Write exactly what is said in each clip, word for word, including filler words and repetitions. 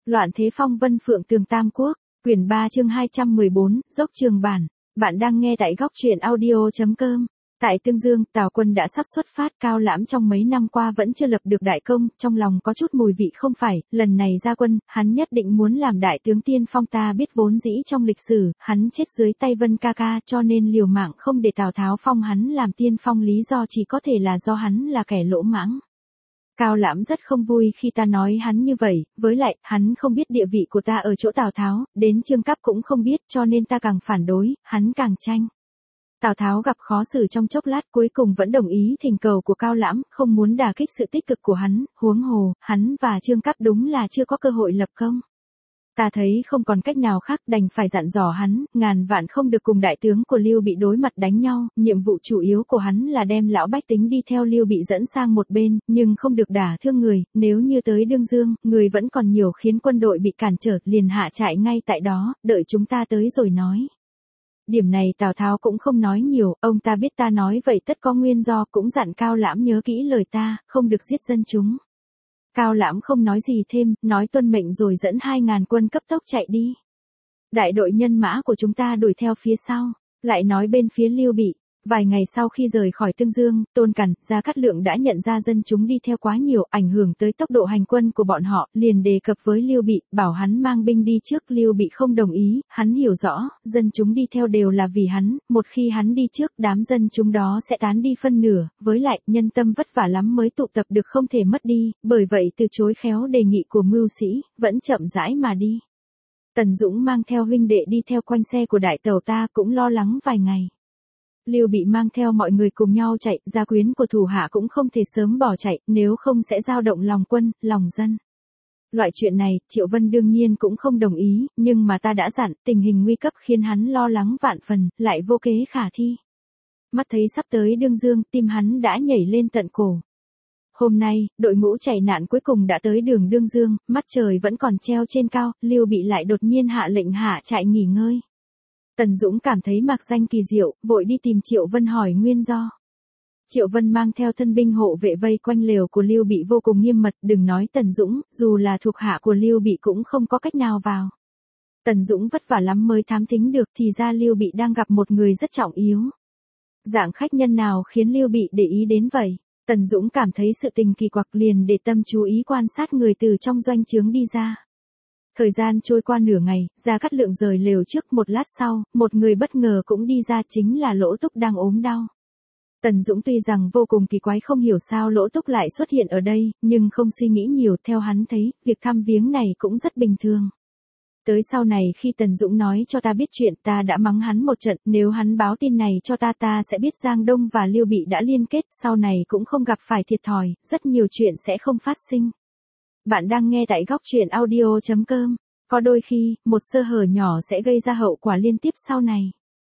Loạn thế phong vân phượng tường Tam Quốc, quyển ba chương hai trăm mười bốn, dốc trường bản. Bạn đang nghe tại góc truyện audio.com. Tại Tương Dương, Tào quân đã sắp xuất phát. Cao Lãm trong mấy năm qua vẫn chưa lập được đại công, trong lòng có chút mùi vị không phải, lần này ra quân, hắn nhất định muốn làm đại tướng tiên phong. Ta biết vốn dĩ trong lịch sử, hắn chết dưới tay Vân ca ca, cho nên liều mạng không để Tào Tháo phong hắn làm tiên phong, lý do chỉ có thể là do hắn là kẻ lỗ mãng. Cao Lãm rất không vui khi ta nói hắn như vậy, với lại, hắn không biết địa vị của ta ở chỗ Tào Tháo, đến Trương Cáp cũng không biết, cho nên ta càng phản đối, hắn càng tranh. Tào Tháo gặp khó xử trong chốc lát, cuối cùng vẫn đồng ý thỉnh cầu của Cao Lãm, không muốn đả kích sự tích cực của hắn, huống hồ, hắn và Trương Cáp đúng là chưa có cơ hội lập công. Ta thấy không còn cách nào khác, đành phải dặn dò hắn, ngàn vạn không được cùng đại tướng của Lưu Bị đối mặt đánh nhau, nhiệm vụ chủ yếu của hắn là đem lão bách tính đi theo Lưu Bị dẫn sang một bên, nhưng không được đả thương người, nếu như tới Đương Dương, người vẫn còn nhiều khiến quân đội bị cản trở, liền hạ trại ngay tại đó, đợi chúng ta tới rồi nói. Điểm này Tào Tháo cũng không nói nhiều, ông ta biết ta nói vậy tất có nguyên do, cũng dặn Cao Lãm nhớ kỹ lời ta, không được giết dân chúng. Cao Lãm không nói gì thêm, nói tuân mệnh rồi dẫn hai ngàn quân cấp tốc chạy đi. Đại đội nhân mã của chúng ta đuổi theo phía sau, lại nói bên phía Lưu Bị. Vài ngày sau khi rời khỏi Tương Dương, Tôn Cẩn, Gia Cát Lượng đã nhận ra dân chúng đi theo quá nhiều, ảnh hưởng tới tốc độ hành quân của bọn họ, liền đề cập với Lưu Bị, bảo hắn mang binh đi trước. Lưu Bị không đồng ý, hắn hiểu rõ, dân chúng đi theo đều là vì hắn, một khi hắn đi trước, đám dân chúng đó sẽ tán đi phân nửa, với lại, nhân tâm vất vả lắm mới tụ tập được không thể mất đi, bởi vậy từ chối khéo đề nghị của mưu sĩ, vẫn chậm rãi mà đi. Tần Dũng mang theo huynh đệ đi theo quanh xe của đại tàu ta, cũng lo lắng vài ngày. Lưu Bị mang theo mọi người cùng nhau chạy, gia quyến của thủ hạ cũng không thể sớm bỏ chạy, nếu không sẽ dao động lòng quân, lòng dân. Loại chuyện này, Triệu Vân đương nhiên cũng không đồng ý, nhưng mà ta đã dặn, tình hình nguy cấp khiến hắn lo lắng vạn phần, lại vô kế khả thi. Mắt thấy sắp tới Đương Dương, tim hắn đã nhảy lên tận cổ. Hôm nay, đội ngũ chạy nạn cuối cùng đã tới đường Đương Dương, mắt trời vẫn còn treo trên cao, Lưu Bị lại đột nhiên hạ lệnh hạ trại nghỉ ngơi. Tần Dũng cảm thấy mạc danh kỳ diệu, vội đi tìm Triệu Vân hỏi nguyên do. Triệu Vân mang theo thân binh hộ vệ vây quanh lều của Lưu Bị vô cùng nghiêm mật, đừng nói Tần Dũng, dù là thuộc hạ của Lưu Bị cũng không có cách nào vào. Tần Dũng vất vả lắm mới thám thính được, thì ra Lưu Bị đang gặp một người rất trọng yếu. Dạng khách nhân nào khiến Lưu Bị để ý đến vậy? Tần Dũng cảm thấy sự tình kỳ quặc, liền để tâm chú ý quan sát người từ trong doanh trướng đi ra. Thời gian trôi qua nửa ngày, Gia Cát Lượng rời lều trước, một lát sau, một người bất ngờ cũng đi ra, chính là Lỗ Túc đang ốm đau. Tần Dũng tuy rằng vô cùng kỳ quái không hiểu sao Lỗ Túc lại xuất hiện ở đây, nhưng không suy nghĩ nhiều, theo hắn thấy, việc thăm viếng này cũng rất bình thường. Tới sau này khi Tần Dũng nói cho ta biết chuyện, ta đã mắng hắn một trận, nếu hắn báo tin này cho ta ta sẽ biết Giang Đông và Lưu Bị đã liên kết, sau này cũng không gặp phải thiệt thòi, rất nhiều chuyện sẽ không phát sinh. Bạn đang nghe tại góc truyện audio.com. Có đôi khi, một sơ hở nhỏ sẽ gây ra hậu quả liên tiếp sau này.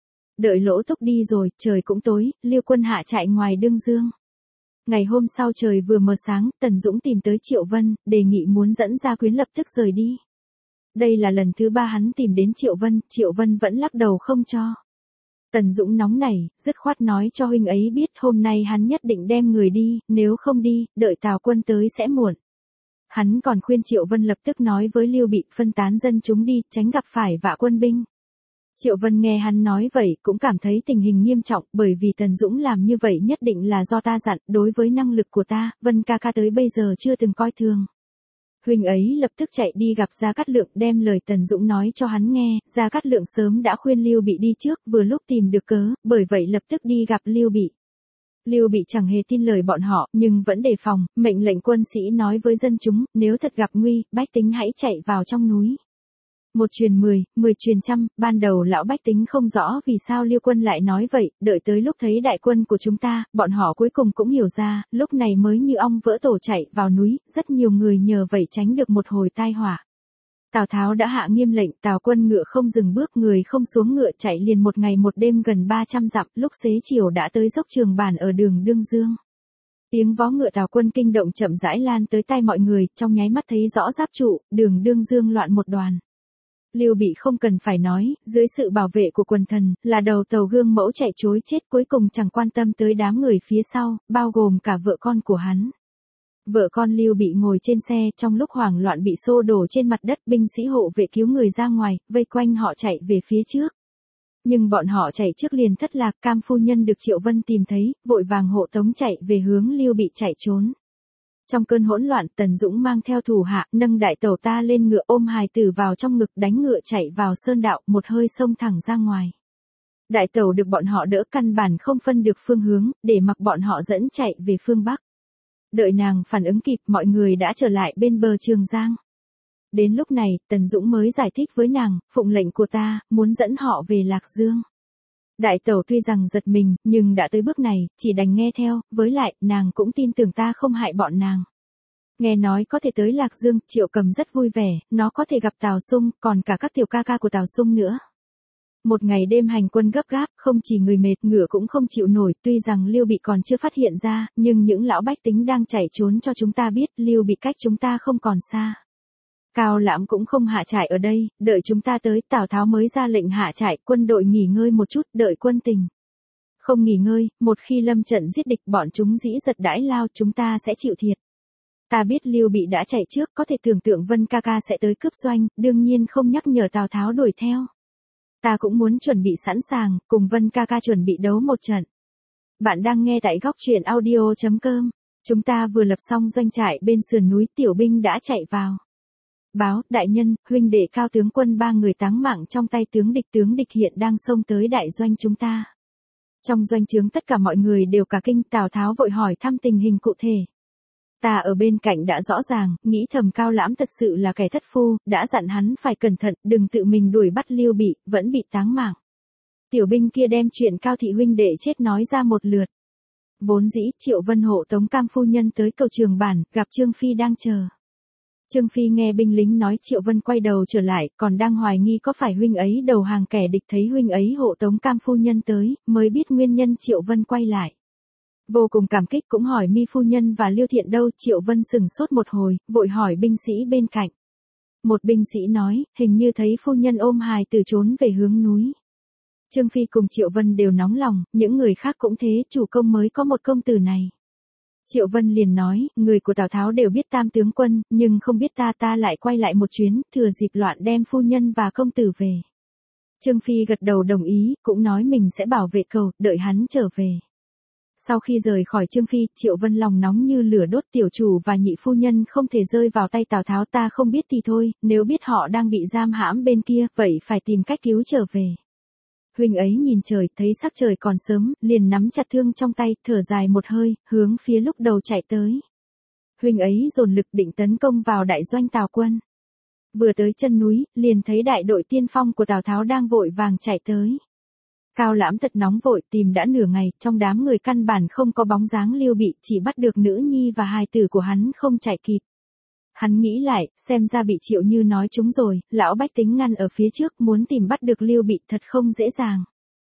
Đợi Lỗ Túc đi rồi, trời cũng tối, Lưu quân hạ trại ngoài Đương Dương. Ngày hôm sau trời vừa mờ sáng, Tần Dũng tìm tới Triệu Vân, đề nghị muốn dẫn gia quyến lập tức rời đi. Đây là lần thứ ba hắn tìm đến Triệu Vân, Triệu Vân vẫn lắc đầu không cho. Tần Dũng nóng nảy, dứt khoát nói cho huynh ấy biết hôm nay hắn nhất định đem người đi, nếu không đi, đợi Tào quân tới sẽ muộn. Hắn còn khuyên Triệu Vân lập tức nói với Lưu Bị phân tán dân chúng đi, tránh gặp phải vạ quân binh. Triệu Vân nghe hắn nói vậy cũng cảm thấy tình hình nghiêm trọng, bởi vì Tần Dũng làm như vậy nhất định là do ta dặn, đối với năng lực của ta, Vân ca ca tới bây giờ chưa từng coi thường. Huynh ấy lập tức chạy đi gặp Gia Cát Lượng, đem lời Tần Dũng nói cho hắn nghe. Gia Cát Lượng sớm đã khuyên Lưu Bị đi trước, vừa lúc tìm được cớ, bởi vậy lập tức đi gặp Lưu Bị. Lưu Bị chẳng hề tin lời bọn họ, nhưng vẫn đề phòng, mệnh lệnh quân sĩ nói với dân chúng, nếu thật gặp nguy, bách tính hãy chạy vào trong núi. Một truyền mười, mười truyền trăm, ban đầu lão bách tính không rõ vì sao Lưu quân lại nói vậy, đợi tới lúc thấy đại quân của chúng ta, bọn họ cuối cùng cũng hiểu ra, lúc này mới như ong vỡ tổ chạy vào núi, rất nhiều người nhờ vậy tránh được một hồi tai họa. Tào Tháo đã hạ nghiêm lệnh, Tào quân ngựa không dừng bước, người không xuống ngựa, chạy liền một ngày một đêm gần ba trăm dặm, lúc xế chiều đã tới dốc Trường Bản ở đường Đương Dương. Tiếng vó ngựa Tào quân kinh động chậm rãi lan tới tai mọi người, trong nháy mắt thấy rõ giáp trụ, đường Đương Dương loạn một đoàn. Lưu Bị không cần phải nói, dưới sự bảo vệ của quần thần, là đầu tàu gương mẫu chạy trối chết, cuối cùng chẳng quan tâm tới đám người phía sau, bao gồm cả vợ con của hắn. Vợ con Lưu Bị ngồi trên xe, trong lúc hoảng loạn bị xô đổ trên mặt đất, binh sĩ hộ vệ cứu người ra ngoài, vây quanh họ chạy về phía trước. Nhưng bọn họ chạy trước liền thất lạc, Cam phu nhân được Triệu Vân tìm thấy, vội vàng hộ tống chạy về hướng Lưu Bị chạy trốn. Trong cơn hỗn loạn, Tần Dũng mang theo thủ hạ, nâng đại tẩu ta lên ngựa, ôm hài tử vào trong ngực, đánh ngựa chạy vào sơn đạo, một hơi xông thẳng ra ngoài. Đại tẩu được bọn họ đỡ, căn bản không phân được phương hướng, để mặc bọn họ dẫn chạy về phương Bắc. Đợi nàng phản ứng kịp, mọi người đã trở lại bên bờ Trường Giang. Đến lúc này, Tần Dũng mới giải thích với nàng, phụng lệnh của ta, muốn dẫn họ về Lạc Dương. Đại tẩu tuy rằng giật mình, nhưng đã tới bước này, chỉ đành nghe theo, với lại, nàng cũng tin tưởng ta không hại bọn nàng. Nghe nói có thể tới Lạc Dương, Triệu Cầm rất vui vẻ, nó có thể gặp Tào Sung, còn cả các tiểu ca ca của Tào Sung nữa. Một ngày đêm hành quân gấp gáp, không chỉ người mệt, ngựa cũng không chịu nổi, tuy rằng Lưu Bị còn chưa phát hiện ra, nhưng những lão bách tính đang chạy trốn cho chúng ta biết, Lưu Bị cách chúng ta không còn xa. Cao Lãm cũng không hạ trại ở đây, đợi chúng ta tới, Tào Tháo mới ra lệnh hạ trại, quân đội nghỉ ngơi một chút, đợi quân tình. Không nghỉ ngơi, một khi lâm trận giết địch, bọn chúng dĩ giật đãi lao, chúng ta sẽ chịu thiệt. Ta biết Lưu Bị đã chạy trước, có thể tưởng tượng Vân ca ca sẽ tới cướp doanh, đương nhiên không nhắc nhở Tào Tháo đuổi theo. Ta cũng muốn chuẩn bị sẵn sàng, cùng Vân ca ca chuẩn bị đấu một trận. Bạn đang nghe tại góc truyện audio chấm com. Chúng ta vừa lập xong doanh trại bên sườn núi, tiểu binh đã chạy vào. Báo, đại nhân, huynh đệ Cao tướng quân ba người táng mạng trong tay tướng địch, tướng địch hiện đang xông tới đại doanh chúng ta. Trong doanh trướng tất cả mọi người đều cả kinh, Tào Tháo vội hỏi thăm tình hình cụ thể. Ta ở bên cạnh đã rõ ràng, nghĩ thầm Cao Lãm thật sự là kẻ thất phu, đã dặn hắn phải cẩn thận, đừng tự mình đuổi bắt Lưu Bị, vẫn bị táng mạng. Tiểu binh kia đem chuyện Cao thị huynh đệ chết nói ra một lượt. Vốn dĩ, Triệu Vân hộ tống Cam phu nhân tới cầu Trường Bản, gặp Trương Phi đang chờ. Trương Phi nghe binh lính nói Triệu Vân quay đầu trở lại, còn đang hoài nghi có phải huynh ấy đầu hàng kẻ địch, thấy huynh ấy hộ tống Cam phu nhân tới, mới biết nguyên nhân Triệu Vân quay lại. Vô cùng cảm kích, cũng hỏi Mi phu nhân và Liêu Thiện đâu, Triệu Vân sừng sốt một hồi, vội hỏi binh sĩ bên cạnh. Một binh sĩ nói, hình như thấy phu nhân ôm hài tử trốn về hướng núi. Trương Phi cùng Triệu Vân đều nóng lòng, những người khác cũng thế, chủ công mới có một công tử này. Triệu Vân liền nói, người của Tào Tháo đều biết Tam tướng quân, nhưng không biết ta ta lại quay lại một chuyến, thừa dịp loạn đem phu nhân và công tử về. Trương Phi gật đầu đồng ý, cũng nói mình sẽ bảo vệ cầu, đợi hắn trở về. Sau khi rời khỏi Trương Phi, Triệu Vân lòng nóng như lửa đốt, tiểu chủ và nhị phu nhân không thể rơi vào tay Tào Tháo, ta không biết thì thôi, nếu biết họ đang bị giam hãm bên kia, vậy phải tìm cách cứu trở về. Huynh ấy nhìn trời, thấy sắc trời còn sớm, liền nắm chặt thương trong tay, thở dài một hơi, hướng phía lúc đầu chạy tới. Huynh ấy dồn lực định tấn công vào đại doanh Tào quân. Vừa tới chân núi, liền thấy đại đội tiên phong của Tào Tháo đang vội vàng chạy tới. Cao Lãm thật nóng vội, tìm đã nửa ngày, trong đám người căn bản không có bóng dáng Lưu Bị, chỉ bắt được nữ nhi và hài tử của hắn không chạy kịp. Hắn nghĩ lại, xem ra bị Triệu Như nói chúng rồi, lão bách tính ngăn ở phía trước, muốn tìm bắt được Lưu Bị thật không dễ dàng.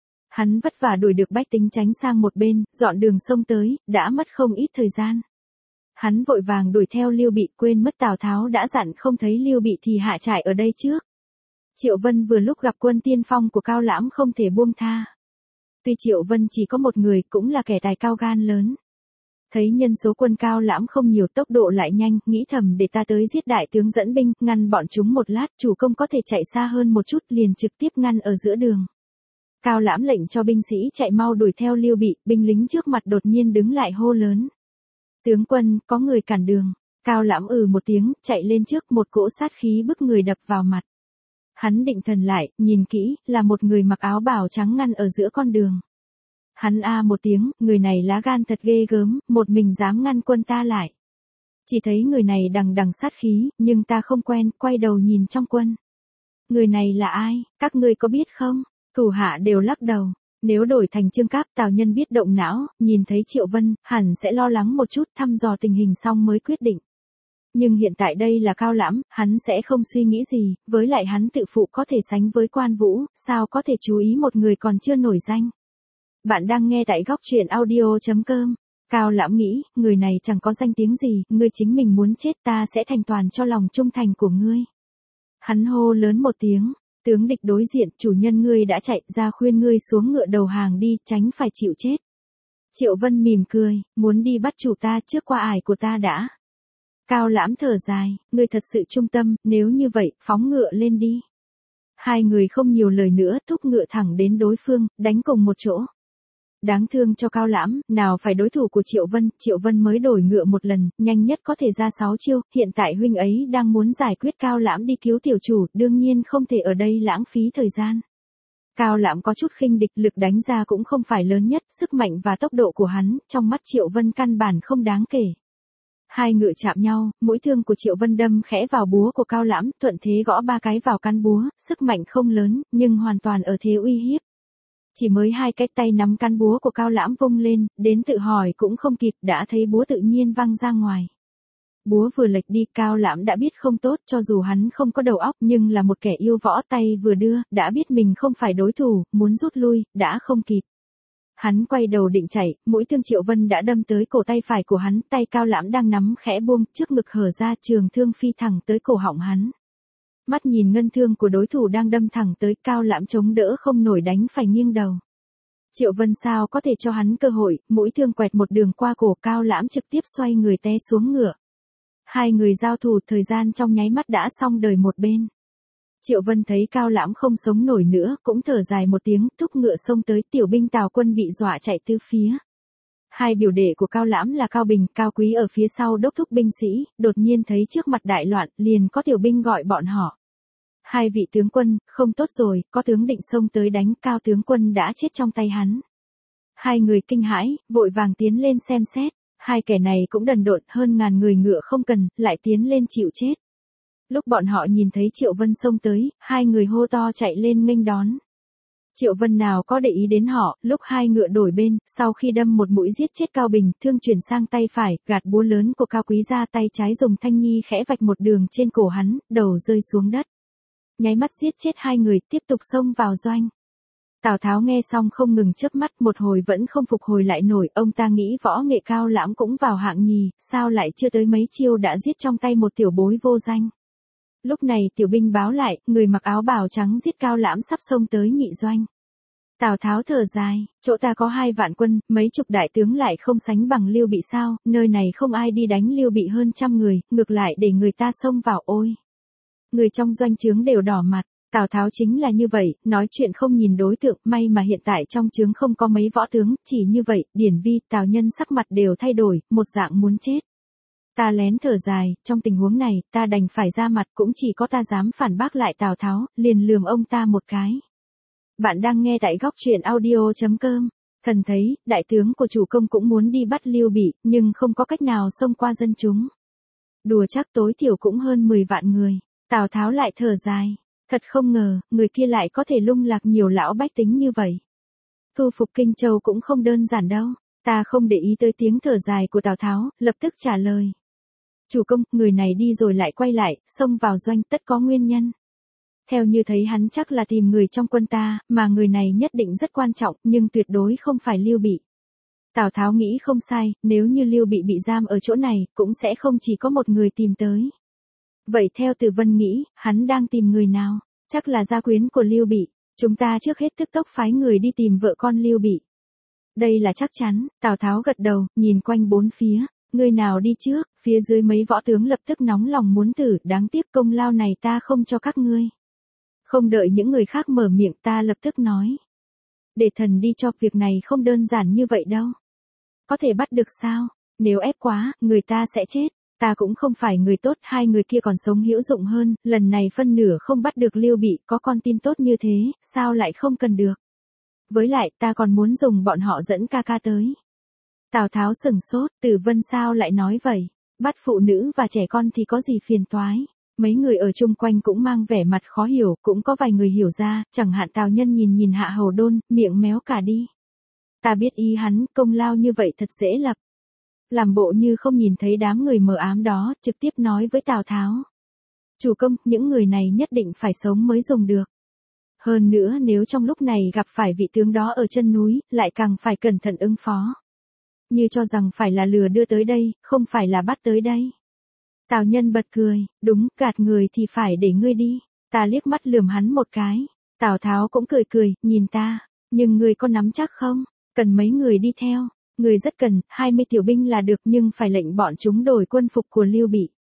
Hắn vất vả đuổi được bách tính tránh sang một bên, dọn đường sông tới, đã mất không ít thời gian. Hắn vội vàng đuổi theo Lưu Bị, quên mất Tào Tháo đã dặn không thấy Lưu Bị thì hạ trại ở đây trước. Triệu Vân vừa lúc gặp quân tiên phong của Cao Lãm không thể buông tha. Tuy Triệu Vân chỉ có một người, cũng là kẻ tài cao gan lớn. Thấy nhân số quân Cao Lãm không nhiều, tốc độ lại nhanh, nghĩ thầm để ta tới giết đại tướng dẫn binh, ngăn bọn chúng một lát, chủ công có thể chạy xa hơn một chút, liền trực tiếp ngăn ở giữa đường. Cao Lãm lệnh cho binh sĩ chạy mau đuổi theo Lưu Bị, binh lính trước mặt đột nhiên đứng lại hô lớn. Tướng quân, có người cản đường. Cao Lãm ừ một tiếng, chạy lên trước, một cỗ sát khí bức người đập vào mặt. Hắn định thần lại, nhìn kỹ, là một người mặc áo bào trắng ngăn ở giữa con đường. Hắn a một tiếng, người này lá gan thật ghê gớm, một mình dám ngăn quân ta lại. Chỉ thấy người này đằng đằng sát khí, nhưng ta không quen, quay đầu nhìn trong quân. Người này là ai, các ngươi có biết không? Thủ hạ đều lắc đầu. Nếu đổi thành Trương Cáp, Tào Nhân biết động não, nhìn thấy Triệu Vân, hẳn sẽ lo lắng một chút, thăm dò tình hình xong mới quyết định. Nhưng hiện tại đây là Cao Lãm, hắn sẽ không suy nghĩ gì, với lại hắn tự phụ có thể sánh với Quan Vũ, sao có thể chú ý một người còn chưa nổi danh. Bạn đang nghe tại góc truyện audio chấm com. Cao Lãm nghĩ, người này chẳng có danh tiếng gì, ngươi chính mình muốn chết ta sẽ thành toàn cho lòng trung thành của ngươi. Hắn hô lớn một tiếng, tướng địch đối diện, chủ nhân ngươi đã chạy ra khuyên ngươi xuống ngựa đầu hàng đi, tránh phải chịu chết. Triệu Vân mỉm cười, muốn đi bắt chủ ta trước qua ải của ta đã. Cao Lãm thở dài, ngươi thật sự trung tâm, nếu như vậy, phóng ngựa lên đi. Hai người không nhiều lời nữa, thúc ngựa thẳng đến đối phương, đánh cùng một chỗ. Đáng thương cho Cao Lãm, nào phải đối thủ của Triệu Vân, Triệu Vân mới đổi ngựa một lần, nhanh nhất có thể ra sáu chiêu, hiện tại huynh ấy đang muốn giải quyết Cao Lãm đi cứu tiểu chủ, đương nhiên không thể ở đây lãng phí thời gian. Cao Lãm có chút khinh địch, lực đánh ra cũng không phải lớn nhất, sức mạnh và tốc độ của hắn, trong mắt Triệu Vân căn bản không đáng kể. Hai ngựa chạm nhau, mũi thương của Triệu Vân đâm khẽ vào búa của Cao Lãm, thuận thế gõ ba cái vào căn búa, sức mạnh không lớn, nhưng hoàn toàn ở thế uy hiếp. Chỉ mới hai cái tay nắm căn búa của Cao Lãm vung lên, đến tự hỏi cũng không kịp, đã thấy búa tự nhiên văng ra ngoài. Búa vừa lệch đi, Cao Lãm đã biết không tốt, cho dù hắn không có đầu óc nhưng là một kẻ yêu võ, tay vừa đưa, đã biết mình không phải đối thủ, muốn rút lui, đã không kịp. Hắn quay đầu định chạy, mũi thương Triệu Vân đã đâm tới cổ tay phải của hắn, tay Cao Lãm đang nắm khẽ buông, trước ngực hở ra, trường thương phi thẳng tới cổ họng hắn. Mắt nhìn ngân thương của đối thủ đang đâm thẳng tới, Cao Lãm chống đỡ không nổi đánh phải nghiêng đầu. Triệu Vân sao có thể cho hắn cơ hội, mũi thương quẹt một đường qua cổ, Cao Lãm trực tiếp xoay người té xuống ngựa. Hai người giao thủ, thời gian trong nháy mắt đã xong đời một bên. Triệu Vân thấy Cao Lãm không sống nổi nữa, cũng thở dài một tiếng, thúc ngựa xông tới, tiểu binh Tào Quân bị dọa chạy tứ phía. Hai biểu đệ của Cao Lãm là Cao Bình, Cao Quý ở phía sau đốc thúc binh sĩ, đột nhiên thấy trước mặt đại loạn, liền có tiểu binh gọi bọn họ. Hai vị tướng quân, không tốt rồi, có tướng định xông tới đánh, Cao tướng quân đã chết trong tay hắn. Hai người kinh hãi, vội vàng tiến lên xem xét, hai kẻ này cũng đần độn, hơn ngàn người ngựa không cần, lại tiến lên chịu chết. Lúc bọn họ nhìn thấy Triệu Vân xông tới, hai người hô to chạy lên nghênh đón. Triệu Vân nào có để ý đến họ, lúc hai ngựa đổi bên, sau khi đâm một mũi giết chết Cao Bình, thương chuyển sang tay phải, gạt búa lớn của Cao Quý ra, tay trái dùng thanh nhi khẽ vạch một đường trên cổ hắn, đầu rơi xuống đất. Nháy mắt giết chết hai người, tiếp tục xông vào doanh. Tào Tháo nghe xong không ngừng chớp mắt, một hồi vẫn không phục hồi lại nổi, ông ta nghĩ võ nghệ Cao Lãm cũng vào hạng nhì, sao lại chưa tới mấy chiêu đã giết trong tay một tiểu bối vô danh. Lúc này tiểu binh báo lại, người mặc áo bào trắng giết Cao Lãm sắp xông tới nhị doanh. Tào Tháo thở dài, chỗ ta có hai vạn quân, mấy chục đại tướng lại không sánh bằng Lưu Bị sao, nơi này không ai đi đánh Lưu Bị hơn trăm người, ngược lại để người ta xông vào ôi. Người trong doanh trướng đều đỏ mặt, Tào Tháo chính là như vậy, nói chuyện không nhìn đối tượng, may mà hiện tại trong trướng không có mấy võ tướng, chỉ như vậy, Điển Vi, Tào Nhân sắc mặt đều thay đổi, một dạng muốn chết. Ta lén thở dài, trong tình huống này, ta đành phải ra mặt, cũng chỉ có ta dám phản bác lại Tào Tháo, liền lườm ông ta một cái. Bạn đang nghe tại góc truyện audio chấm com. Thần thấy, đại tướng của chủ công cũng muốn đi bắt Lưu Bị, nhưng không có cách nào xông qua dân chúng. Đùa chắc tối thiểu cũng hơn mười vạn người. Tào Tháo lại thở dài. Thật không ngờ, người kia lại có thể lung lạc nhiều lão bách tính như vậy. Thu phục Kinh Châu cũng không đơn giản đâu. Ta không để ý tới tiếng thở dài của Tào Tháo, lập tức trả lời. Chủ công, người này đi rồi lại quay lại, xông vào doanh, tất có nguyên nhân. Theo như thấy hắn chắc là tìm người trong quân ta, mà người này nhất định rất quan trọng, nhưng tuyệt đối không phải Lưu Bị. Tào Tháo nghĩ không sai, nếu như Lưu Bị bị giam ở chỗ này, cũng sẽ không chỉ có một người tìm tới. Vậy theo Từ Vân nghĩ, hắn đang tìm người nào? Chắc là gia quyến của Lưu Bị. Chúng ta trước hết tức tốc phái người đi tìm vợ con Lưu Bị. Đây là chắc chắn, Tào Tháo gật đầu, nhìn quanh bốn phía. Người nào đi trước, phía dưới mấy võ tướng lập tức nóng lòng muốn thử, đáng tiếc công lao này ta không cho các ngươi. Không đợi những người khác mở miệng, ta lập tức nói. Để thần đi cho, việc này không đơn giản như vậy đâu. Có thể bắt được sao? Nếu ép quá, người ta sẽ chết. Ta cũng không phải người tốt, hai người kia còn sống hữu dụng hơn, lần này phân nửa không bắt được Lưu Bị, có con tin tốt như thế, sao lại không cần được. Với lại, ta còn muốn dùng bọn họ dẫn ca ca tới. Tào Tháo sừng sốt, Tử Vân sao lại nói vậy? Bắt phụ nữ và trẻ con thì có gì phiền toái? Mấy người ở chung quanh cũng mang vẻ mặt khó hiểu, cũng có vài người hiểu ra, chẳng hạn Tào Nhân nhìn nhìn Hạ Hầu Đôn, miệng méo cả đi. Ta biết ý hắn, công lao như vậy thật dễ lập. Làm bộ như không nhìn thấy đám người mờ ám đó, trực tiếp nói với Tào Tháo. Chủ công, những người này nhất định phải sống mới dùng được. Hơn nữa nếu trong lúc này gặp phải vị tướng đó ở chân núi, lại càng phải cẩn thận ứng phó. Như cho rằng phải là lừa đưa tới đây, không phải là bắt tới đây. Tào Nhân bật cười, đúng, gạt người thì phải để ngươi đi. Ta liếc mắt lườm hắn một cái. Tào Tháo cũng cười cười, nhìn ta. Nhưng ngươi có nắm chắc không? Cần mấy người đi theo. Người rất cần, hai mươi tiểu binh là được nhưng phải lệnh bọn chúng đổi quân phục của Lưu Bị.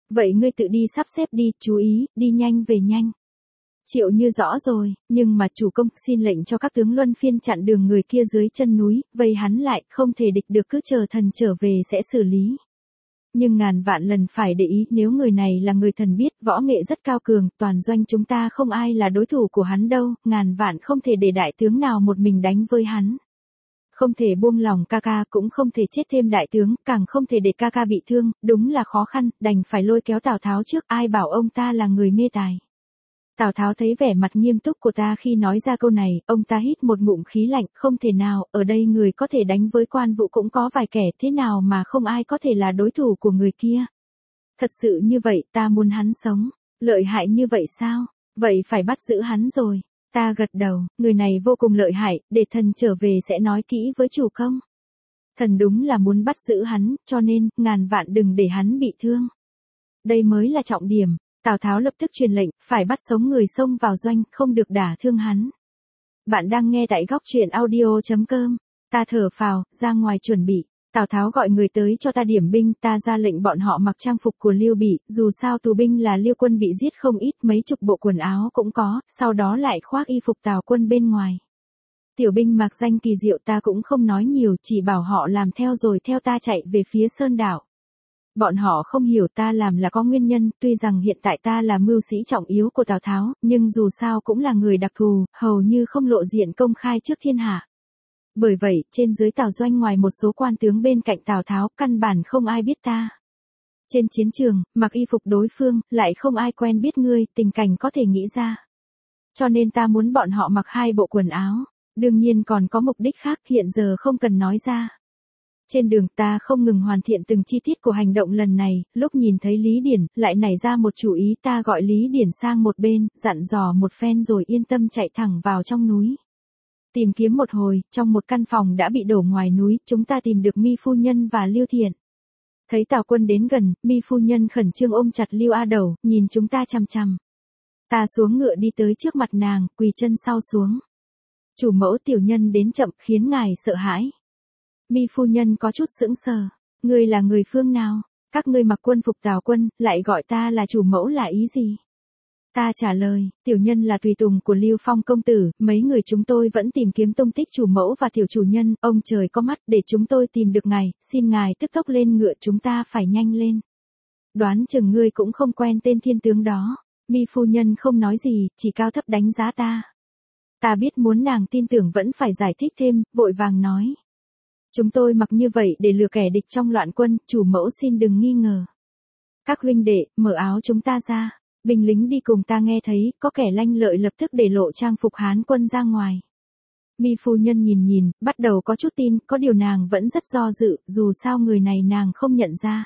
Vậy ngươi tự đi sắp xếp đi, chú ý, đi nhanh về nhanh. Triệu Như rõ rồi, nhưng mà chủ công xin lệnh cho các tướng luân phiên chặn đường người kia dưới chân núi, vây hắn lại, không thể địch được, cứ chờ thần trở về sẽ xử lý. Nhưng ngàn vạn lần phải để ý, nếu người này là người thần biết, võ nghệ rất cao cường, toàn doanh chúng ta không ai là đối thủ của hắn đâu, ngàn vạn không thể để đại tướng nào một mình đánh với hắn. Không thể buông lòng ca ca, cũng không thể chết thêm đại tướng, càng không thể để ca ca bị thương, đúng là khó khăn, đành phải lôi kéo Tào Tháo trước, ai bảo ông ta là người mê tài. Tào Tháo thấy vẻ mặt nghiêm túc của ta khi nói ra câu này, ông ta hít một ngụm khí lạnh, không thể nào, ở đây người có thể đánh với Quan Vũ cũng có vài kẻ, thế nào mà không ai có thể là đối thủ của người kia. Thật sự như vậy, ta muốn hắn sống, lợi hại như vậy sao, vậy phải bắt giữ hắn rồi. Ta gật đầu, người này vô cùng lợi hại, để thần trở về sẽ nói kỹ với chủ công. Thần đúng là muốn bắt giữ hắn, cho nên, ngàn vạn đừng để hắn bị thương. Đây mới là trọng điểm. Tào Tháo lập tức truyền lệnh, phải bắt sống người xông vào doanh, không được đả thương hắn. Bạn đang nghe tại góc truyện audio chấm com. Ta thở phào, ra ngoài chuẩn bị. Tào Tháo gọi người tới cho ta điểm binh, ta ra lệnh bọn họ mặc trang phục của Liêu Bị, dù sao tù binh là Liêu quân bị giết không ít, mấy chục bộ quần áo cũng có, sau đó lại khoác y phục Tào quân bên ngoài. Tiểu binh mặc danh kỳ diệu, ta cũng không nói nhiều, chỉ bảo họ làm theo rồi theo ta chạy về phía Sơn Đảo. Bọn họ không hiểu ta làm là có nguyên nhân, tuy rằng hiện tại ta là mưu sĩ trọng yếu của Tào Tháo, nhưng dù sao cũng là người đặc thù, hầu như không lộ diện công khai trước thiên hạ. Bởi vậy, trên dưới Tào doanh ngoài một số quan tướng bên cạnh Tào Tháo, căn bản không ai biết ta. Trên chiến trường, mặc y phục đối phương, lại không ai quen biết ngươi, tình cảnh có thể nghĩ ra. Cho nên ta muốn bọn họ mặc hai bộ quần áo, đương nhiên còn có mục đích khác hiện giờ không cần nói ra. Trên đường ta không ngừng hoàn thiện từng chi tiết của hành động lần này, lúc nhìn thấy Lý Điển, lại nảy ra một chủ ý, ta gọi Lý Điển sang một bên, dặn dò một phen rồi yên tâm chạy thẳng vào trong núi. Tìm kiếm một hồi, trong một căn phòng đã bị đổ ngoài núi, chúng ta tìm được Mi phu nhân và Liêu Thiện. Thấy Tào quân đến gần, Mi phu nhân khẩn trương ôm chặt Liêu A Đầu, nhìn chúng ta chằm chằm. Ta xuống ngựa đi tới trước mặt nàng, quỳ chân sau xuống. Chủ mẫu tiểu nhân đến chậm khiến ngài sợ hãi. Mi phu nhân có chút sững sờ, ngươi là người phương nào, các ngươi mặc quân phục Tào quân, lại gọi ta là chủ mẫu là ý gì? Ta trả lời, tiểu nhân là tùy tùng của Lưu Phong công tử, mấy người chúng tôi vẫn tìm kiếm tung tích chủ mẫu và tiểu chủ nhân, ông trời có mắt để chúng tôi tìm được ngài, xin ngài tức tốc lên ngựa, chúng ta phải nhanh lên. Đoán chừng ngươi cũng không quen tên thiên tướng đó. Mi phu nhân không nói gì, chỉ cao thấp đánh giá ta. Ta biết muốn nàng tin tưởng vẫn phải giải thích thêm, vội vàng nói. Chúng tôi mặc như vậy để lừa kẻ địch trong loạn quân, chủ mẫu xin đừng nghi ngờ. Các huynh đệ, mở áo chúng ta ra. Binh lính đi cùng ta nghe thấy, có kẻ lanh lợi lập tức để lộ trang phục Hán quân ra ngoài. Mi phu nhân nhìn nhìn, bắt đầu có chút tin, có điều nàng vẫn rất do dự, dù sao người này nàng không nhận ra.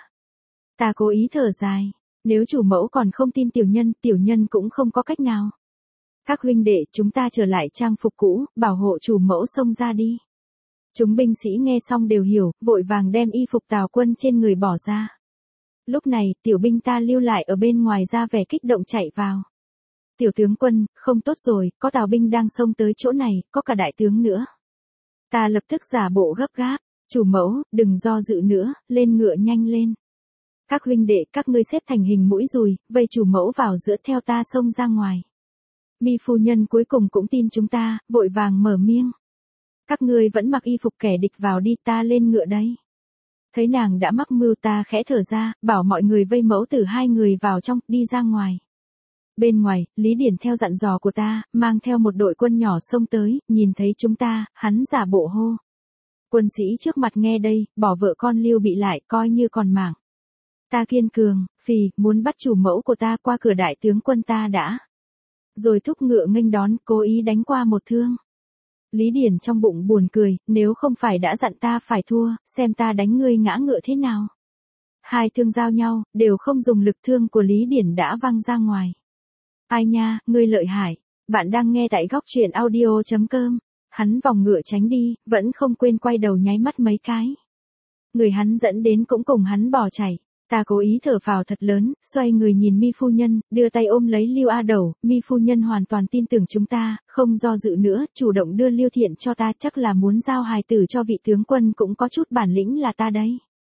Ta cố ý thở dài, nếu chủ mẫu còn không tin tiểu nhân, tiểu nhân cũng không có cách nào. Các huynh đệ, chúng ta trở lại trang phục cũ, bảo hộ chủ mẫu xông ra đi. Chúng binh sĩ nghe xong đều hiểu, vội vàng đem y phục Tào quân trên người bỏ ra. Lúc này, tiểu binh ta lưu lại ở bên ngoài ra vẻ kích động chạy vào. Tiểu tướng quân, không tốt rồi, có Tào binh đang xông tới chỗ này, có cả đại tướng nữa. Ta lập tức giả bộ gấp gáp, chủ mẫu, đừng do dự nữa, lên ngựa nhanh lên. Các huynh đệ, các ngươi xếp thành hình mũi dùi, vây chủ mẫu vào giữa theo ta xông ra ngoài. Mi phu nhân cuối cùng cũng tin chúng ta, vội vàng mở miệng. Các ngươi vẫn mặc y phục kẻ địch vào đi, ta lên ngựa đấy. Thấy nàng đã mắc mưu ta khẽ thở ra, bảo mọi người vây mẫu tử hai người vào trong, đi ra ngoài. Bên ngoài, Lý Điển theo dặn dò của ta, mang theo một đội quân nhỏ xông tới, nhìn thấy chúng ta, hắn giả bộ hô. Quân sĩ trước mặt nghe đây, bỏ vợ con Lưu Bị lại, coi như còn mạng. Ta kiên cường, phì, muốn bắt chủ mẫu của ta qua cửa đại tướng quân ta đã. Rồi thúc ngựa nghênh đón, cố ý đánh qua một thương. Lý Điển trong bụng buồn cười, nếu không phải đã dặn ta phải thua, xem ta đánh ngươi ngã ngựa thế nào. Hai thương giao nhau, đều không dùng lực, thương của Lý Điển đã văng ra ngoài. Ai nha, ngươi lợi hại. Bạn đang nghe tại góc truyện audio chấm com. Hắn vòng ngựa tránh đi, vẫn không quên quay đầu nháy mắt mấy cái. Người hắn dẫn đến cũng cùng hắn bỏ chạy. Ta cố ý thở phào thật lớn, xoay người nhìn Mi phu nhân, đưa tay ôm lấy Lưu A Đầu, Mi phu nhân hoàn toàn tin tưởng chúng ta, không do dự nữa, chủ động đưa Liêu Thiện cho ta, chắc là muốn giao hài tử cho vị tướng quân cũng có chút bản lĩnh là ta đấy.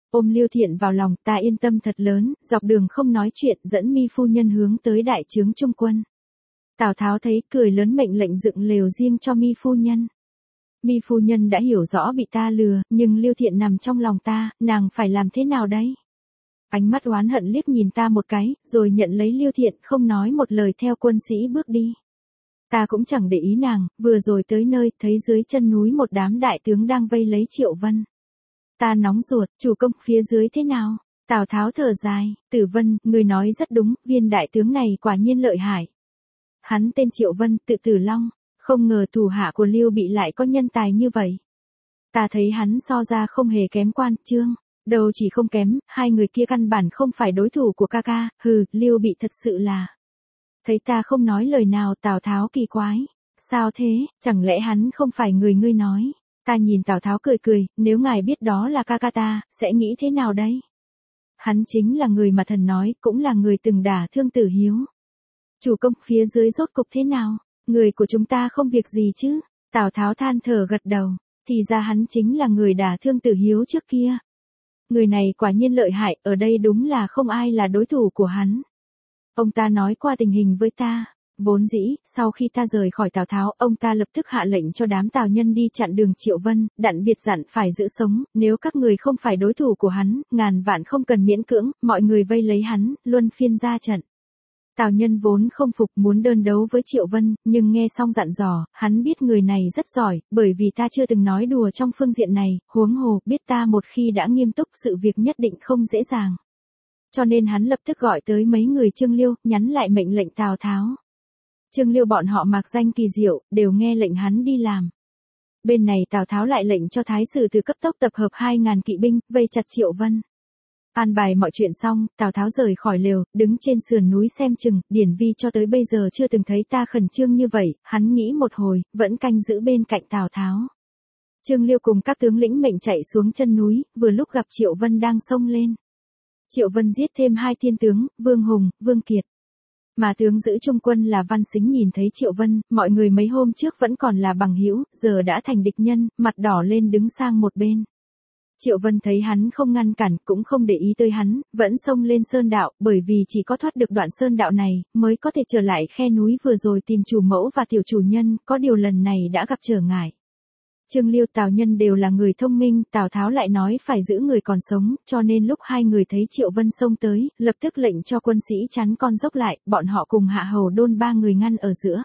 Ôm Liêu Thiện vào lòng, ta yên tâm thật lớn, dọc đường không nói chuyện, dẫn Mi phu nhân hướng tới đại trướng trung quân. Tào Tháo thấy, cười lớn mệnh lệnh dựng lều riêng cho Mi phu nhân. Mi phu nhân đã hiểu rõ bị ta lừa, nhưng Liêu Thiện nằm trong lòng ta, nàng phải làm thế nào đấy? Ánh mắt oán hận liếc nhìn ta một cái, rồi nhận lấy Liêu Thiện, không nói một lời theo quân sĩ bước đi. Ta cũng chẳng để ý nàng, vừa rồi tới nơi, thấy dưới chân núi một đám đại tướng đang vây lấy Triệu Vân. Ta nóng ruột, chủ công, phía dưới thế nào? Tào Tháo thở dài, Tử Vân, người nói rất đúng, viên đại tướng này quả nhiên lợi hại. Hắn tên Triệu Vân, tự Tử Long, không ngờ thủ hạ của Liêu Bị lại có nhân tài như vậy. Ta thấy hắn so ra không hề kém Quan Trương, đâu chỉ không kém, hai người kia căn bản không phải đối thủ của ca ca, hừ, Liêu Bị thật sự là. Thấy ta không nói lời nào, Tào Tháo kỳ quái, sao thế, chẳng lẽ hắn không phải người ngươi nói? Ta nhìn Tào Tháo cười cười, nếu ngài biết đó là ca ca ta, sẽ nghĩ thế nào đấy? Hắn chính là người mà thần nói, cũng là người từng đả thương Tử Hiếu. Chủ công, phía dưới rốt cục thế nào? Người của chúng ta không việc gì chứ? Tào Tháo than thở gật đầu, thì ra hắn chính là người đả thương Tử Hiếu trước kia. Người này quả nhiên lợi hại, ở đây đúng là không ai là đối thủ của hắn. Ông ta nói qua tình hình với ta. Vốn dĩ, sau khi ta rời khỏi Tào Tháo, ông ta lập tức hạ lệnh cho đám Tào nhân đi chặn đường Triệu Vân, đặng biệt dặn phải giữ sống, nếu các người không phải đối thủ của hắn, ngàn vạn không cần miễn cưỡng, mọi người vây lấy hắn, luân phiên ra trận. Tào nhân vốn không phục muốn đơn đấu với Triệu Vân, nhưng nghe xong dặn dò, hắn biết người này rất giỏi, bởi vì ta chưa từng nói đùa trong phương diện này, huống hồ, biết ta một khi đã nghiêm túc sự việc nhất định không dễ dàng. Cho nên hắn lập tức gọi tới mấy người Trương Liêu, nhắn lại mệnh lệnh Tào Tháo. Trương Liêu bọn họ mạc danh kỳ diệu, đều nghe lệnh hắn đi làm. Bên này Tào Tháo lại lệnh cho Thái sử từ cấp tốc tập hợp hai ngàn kỵ binh, vây chặt Triệu Vân. An bài mọi chuyện xong, Tào Tháo rời khỏi lều, đứng trên sườn núi xem chừng, Điển Vi cho tới bây giờ chưa từng thấy ta khẩn trương như vậy, hắn nghĩ một hồi, vẫn canh giữ bên cạnh Tào Tháo. Trương Liêu cùng các tướng lĩnh mệnh chạy xuống chân núi, vừa lúc gặp Triệu Vân đang xông lên. Triệu Vân giết thêm hai thiên tướng, Vương Hùng, Vương Kiệt. Mà tướng giữ trung quân là Văn Sính nhìn thấy Triệu Vân, mọi người mấy hôm trước vẫn còn là bằng hữu, giờ đã thành địch nhân, mặt đỏ lên đứng sang một bên. Triệu Vân thấy hắn không ngăn cản, cũng không để ý tới hắn, vẫn xông lên sơn đạo, bởi vì chỉ có thoát được đoạn sơn đạo này, mới có thể trở lại khe núi vừa rồi tìm chủ mẫu và tiểu chủ nhân, có điều lần này đã gặp trở ngại. Trương Liêu, Tào Nhân đều là người thông minh, Tào Tháo lại nói phải giữ người còn sống, cho nên lúc hai người thấy Triệu Vân xông tới, lập tức lệnh cho quân sĩ chắn con dốc lại, bọn họ cùng Hạ Hầu Đôn ba người ngăn ở giữa.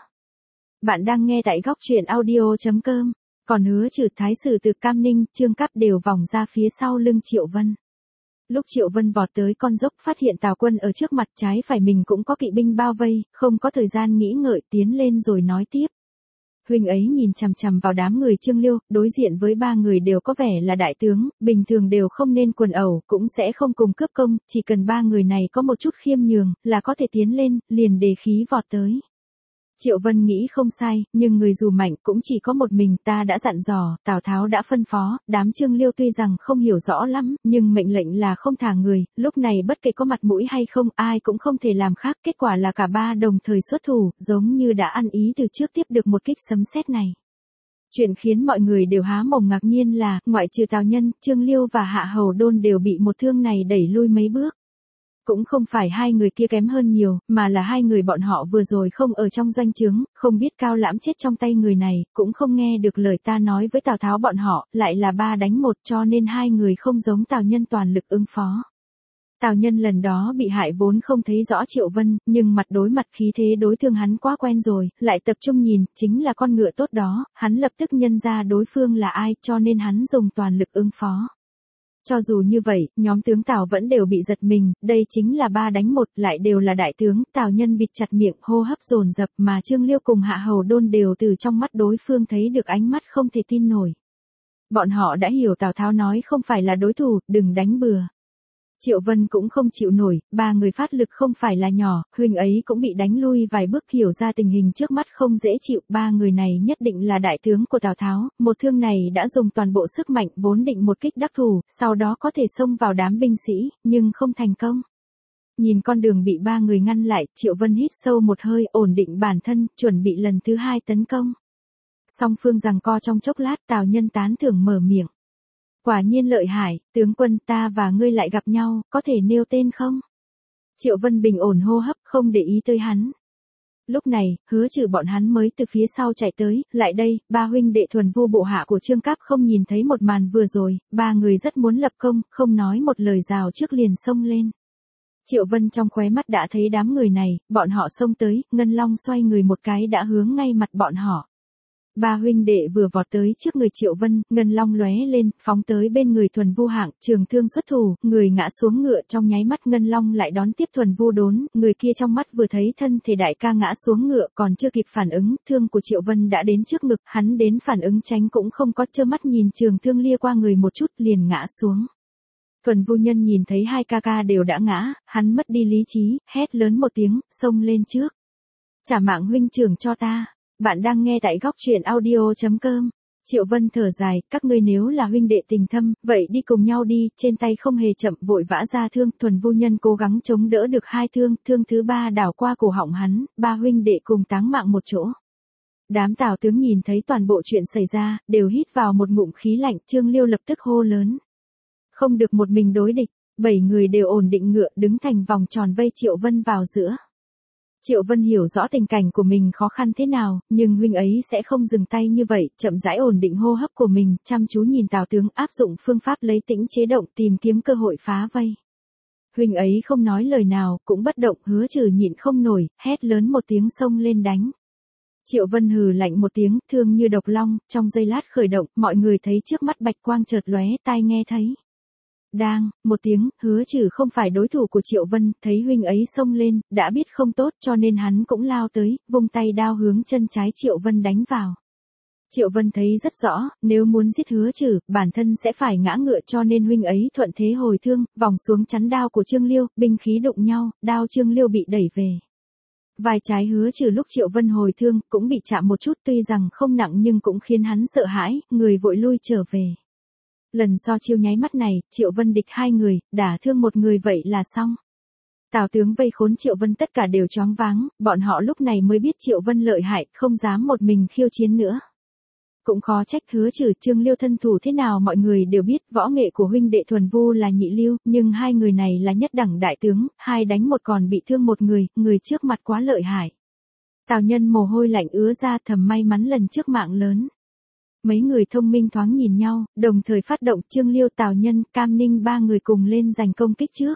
Bạn đang nghe tại góc truyện audio chấm com. Còn Hứa Trừ, Thái sử từ, Cam Ninh, Trương Cáp đều vòng ra phía sau lưng Triệu Vân. Lúc Triệu Vân vọt tới con dốc, phát hiện Tào quân ở trước mặt, trái phải mình cũng có kỵ binh bao vây, không có thời gian nghĩ ngợi, tiến lên rồi nói tiếp. Huynh ấy nhìn chằm chằm vào đám người Trương Liêu, đối diện với ba người đều có vẻ là đại tướng, bình thường đều không nên quần ẩu, cũng sẽ không cùng cướp công, chỉ cần ba người này có một chút khiêm nhường, là có thể tiến lên, liền đề khí vọt tới. Triệu Vân nghĩ không sai, nhưng người dù mạnh cũng chỉ có một mình, ta đã dặn dò, Tào Tháo đã phân phó, đám Trương Liêu tuy rằng không hiểu rõ lắm, nhưng mệnh lệnh là không thả người, lúc này bất kể có mặt mũi hay không, ai cũng không thể làm khác, kết quả là cả ba đồng thời xuất thủ, giống như đã ăn ý từ trước tiếp được một kích sấm sét này. Chuyện khiến mọi người đều há mồm ngạc nhiên là, ngoại trừ Tào Nhân, Trương Liêu và Hạ Hầu Đôn đều bị một thương này đẩy lui mấy bước. Cũng không phải hai người kia kém hơn nhiều, mà là hai người bọn họ vừa rồi không ở trong doanh trướng, không biết Cao Lãm chết trong tay người này, cũng không nghe được lời ta nói với Tào Tháo bọn họ, lại là ba đánh một, cho nên hai người không giống Tào Nhân toàn lực ứng phó. Tào Nhân lần đó bị hại vốn không thấy rõ Triệu Vân, nhưng mặt đối mặt khí thế đối thương hắn quá quen rồi, lại tập trung nhìn, chính là con ngựa tốt đó, hắn lập tức nhân ra đối phương là ai, cho nên hắn dùng toàn lực ứng phó. Cho dù như vậy, nhóm tướng Tào vẫn đều bị giật mình, đây chính là ba đánh một, lại đều là đại tướng, Tào Nhân bịt chặt miệng, hô hấp dồn dập, mà Trương Liêu cùng Hạ Hầu Đôn đều từ trong mắt đối phương thấy được ánh mắt không thể tin nổi. Bọn họ đã hiểu Tào Tháo nói không phải là đối thủ, đừng đánh bừa. Triệu Vân cũng không chịu nổi, ba người phát lực không phải là nhỏ, huynh ấy cũng bị đánh lui vài bước, hiểu ra tình hình trước mắt không dễ chịu, ba người này nhất định là đại tướng của Tào Tháo, một thương này đã dùng toàn bộ sức mạnh vốn định một kích đắc thủ, sau đó có thể xông vào đám binh sĩ, nhưng không thành công. Nhìn con đường bị ba người ngăn lại, Triệu Vân hít sâu một hơi, ổn định bản thân, chuẩn bị lần thứ hai tấn công. Song phương giằng co trong chốc lát, Tào Nhân tán thưởng mở miệng. Quả nhiên lợi hại, tướng quân ta và ngươi lại gặp nhau, có thể nêu tên không? Triệu Vân bình ổn hô hấp, không để ý tới hắn. Lúc này, Hứa Trừ bọn hắn mới từ phía sau chạy tới, lại đây, ba huynh đệ thuần vu bộ hạ của Trương Cáp không nhìn thấy một màn vừa rồi, ba người rất muốn lập công, không nói một lời rào trước liền xông lên. Triệu Vân trong khóe mắt đã thấy đám người này, bọn họ xông tới, Ngân Long xoay người một cái đã hướng ngay mặt bọn họ. Ba huynh đệ vừa vọt tới trước người Triệu Vân, Ngân Long lóe lên, phóng tới bên người thuần vu hạng, trường thương xuất thủ, người ngã xuống ngựa trong nháy mắt Ngân Long lại đón tiếp thuần vu đốn, người kia trong mắt vừa thấy thân thể đại ca ngã xuống ngựa còn chưa kịp phản ứng, thương của Triệu Vân đã đến trước ngực, hắn đến phản ứng tránh cũng không có, trơ mắt nhìn trường thương lia qua người một chút liền ngã xuống. Thuần vu nhân nhìn thấy hai ca ca đều đã ngã, hắn mất đi lý trí, hét lớn một tiếng, xông lên trước. Trả mạng huynh trưởng cho ta. Bạn đang nghe tại góc truyện audio chấm com. Triệu Vân thở dài, các ngươi nếu là huynh đệ tình thâm, vậy đi cùng nhau đi, trên tay không hề chậm vội vã ra thương, thuần vu nhân cố gắng chống đỡ được hai thương, thương thứ ba đảo qua cổ họng hắn, ba huynh đệ cùng táng mạng một chỗ. Đám Tào tướng nhìn thấy toàn bộ chuyện xảy ra, đều hít vào một ngụm khí lạnh, Trương Liêu lập tức hô lớn. Không được một mình đối địch, bảy người đều ổn định ngựa đứng thành vòng tròn vây Triệu Vân vào giữa. Triệu Vân hiểu rõ tình cảnh của mình khó khăn thế nào, nhưng huynh ấy sẽ không dừng tay như vậy, chậm rãi ổn định hô hấp của mình, chăm chú nhìn Tào tướng áp dụng phương pháp lấy tĩnh chế động tìm kiếm cơ hội phá vây. Huynh ấy không nói lời nào, cũng bất động, Hứa Trừ nhịn không nổi, hét lớn một tiếng xông lên đánh. Triệu Vân hừ lạnh một tiếng, thương như độc long, trong giây lát khởi động, mọi người thấy trước mắt bạch quang chợt lóe, tai nghe thấy. Đang, một tiếng, Hứa Trừ không phải đối thủ của Triệu Vân, thấy huynh ấy xông lên, đã biết không tốt cho nên hắn cũng lao tới, vung tay đao hướng chân trái Triệu Vân đánh vào. Triệu Vân thấy rất rõ, nếu muốn giết Hứa Trừ, bản thân sẽ phải ngã ngựa cho nên huynh ấy thuận thế hồi thương, vòng xuống chắn đao của Trương Liêu, binh khí đụng nhau, đao Trương Liêu bị đẩy về. Vai trái Hứa Trừ lúc Triệu Vân hồi thương, cũng bị chạm một chút tuy rằng không nặng nhưng cũng khiến hắn sợ hãi, người vội lui trở về. Lần so chiêu nháy mắt này, Triệu Vân địch hai người, đả thương một người vậy là xong. Tào tướng vây khốn Triệu Vân tất cả đều choáng váng, bọn họ lúc này mới biết Triệu Vân lợi hại, không dám một mình khiêu chiến nữa. Cũng khó trách Hứa Trừ Trương Liêu thân thủ thế nào mọi người đều biết, võ nghệ của huynh đệ thuần vu là nhị lưu, nhưng hai người này là nhất đẳng đại tướng, hai đánh một còn bị thương một người, người trước mặt quá lợi hại. Tào Nhân mồ hôi lạnh ứa ra, thầm may mắn lần trước mạng lớn. Mấy người thông minh thoáng nhìn nhau, đồng thời phát động Trương Liêu Tào Nhân, Cam Ninh ba người cùng lên giành công kích trước.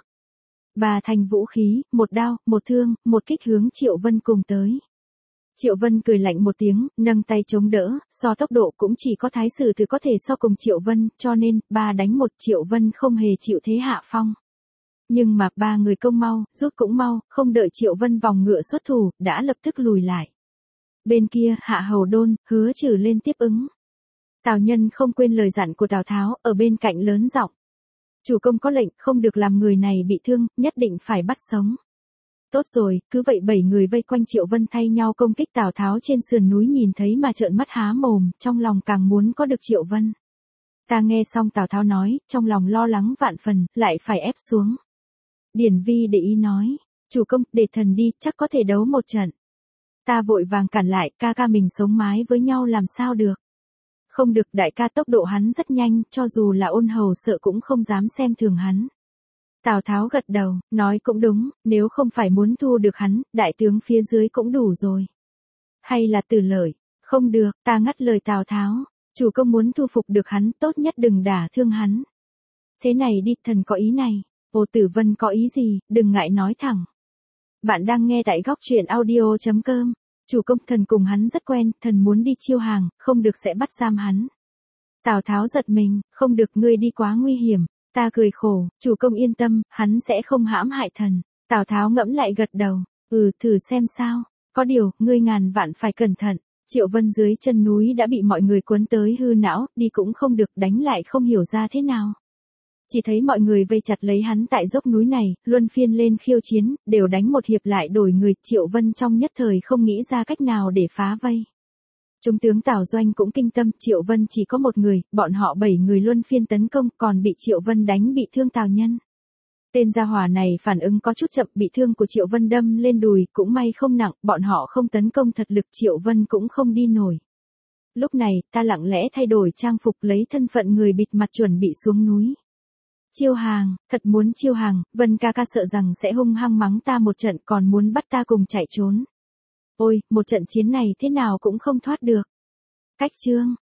Ba thành vũ khí, một đao, một thương, một kích hướng Triệu Vân cùng tới. Triệu Vân cười lạnh một tiếng, nâng tay chống đỡ, so tốc độ cũng chỉ có Thái Sử Từ có thể so cùng Triệu Vân, cho nên, ba đánh một Triệu Vân không hề chịu thế hạ phong. Nhưng mà ba người công mau, rút cũng mau, không đợi Triệu Vân vòng ngựa xuất thủ, đã lập tức lùi lại. Bên kia, Hạ Hầu Đôn, Hứa Trừ lên tiếp ứng. Tào Nhân không quên lời dặn của Tào Tháo, ở bên cạnh lớn giọng. Chủ công có lệnh, không được làm người này bị thương, nhất định phải bắt sống. Tốt rồi, cứ vậy bảy người vây quanh Triệu Vân thay nhau công kích Tào Tháo trên sườn núi nhìn thấy mà trợn mắt há mồm, trong lòng càng muốn có được Triệu Vân. Ta nghe xong Tào Tháo nói, trong lòng lo lắng vạn phần, lại phải ép xuống. Điển Vi để ý nói, chủ công, để thần đi, chắc có thể đấu một trận. Ta vội vàng cản lại, ca ca mình sống mái với nhau làm sao được. Không được, đại ca tốc độ hắn rất nhanh, cho dù là Ôn Hầu sợ cũng không dám xem thường hắn. Tào Tháo gật đầu, nói cũng đúng, nếu không phải muốn thu được hắn, đại tướng phía dưới cũng đủ rồi. Hay là Tử Lợi, không được, ta ngắt lời Tào Tháo, chủ công muốn thu phục được hắn, tốt nhất đừng đả thương hắn. Thế này đi, thần có ý này, Ô Tử Vân có ý gì, đừng ngại nói thẳng. Bạn đang nghe tại góc truyện audio chấm com. Chủ công, thần cùng hắn rất quen, thần muốn đi chiêu hàng, không được sẽ bắt giam hắn. Tào Tháo giật mình, không được, ngươi đi quá nguy hiểm. Ta cười khổ, chủ công yên tâm, hắn sẽ không hãm hại thần. Tào Tháo ngẫm lại gật đầu, ừ, thử xem sao. Có điều, ngươi ngàn vạn phải cẩn thận. Triệu Vân dưới chân núi đã bị mọi người cuốn tới hư não, đi cũng không được, đánh lại không hiểu ra thế nào. Chỉ thấy mọi người vây chặt lấy hắn tại dốc núi này, luân phiên lên khiêu chiến, đều đánh một hiệp lại đổi người, Triệu Vân trong nhất thời không nghĩ ra cách nào để phá vây. Trung tướng Tào Doanh cũng kinh tâm, Triệu Vân chỉ có một người, bọn họ bảy người luân phiên tấn công, còn bị Triệu Vân đánh bị thương Tào Nhân. Tên gia hỏa này phản ứng có chút chậm, bị thương của Triệu Vân đâm lên đùi, cũng may không nặng, bọn họ không tấn công thật lực, Triệu Vân cũng không đi nổi. Lúc này, ta lặng lẽ thay đổi trang phục lấy thân phận người bịt mặt chuẩn bị xuống núi. Chiêu hàng, thật muốn chiêu hàng, Vân ca ca sợ rằng sẽ hung hăng mắng ta một trận còn muốn bắt ta cùng chạy trốn. Ôi, một trận chiến này thế nào cũng không thoát được. Cách chương.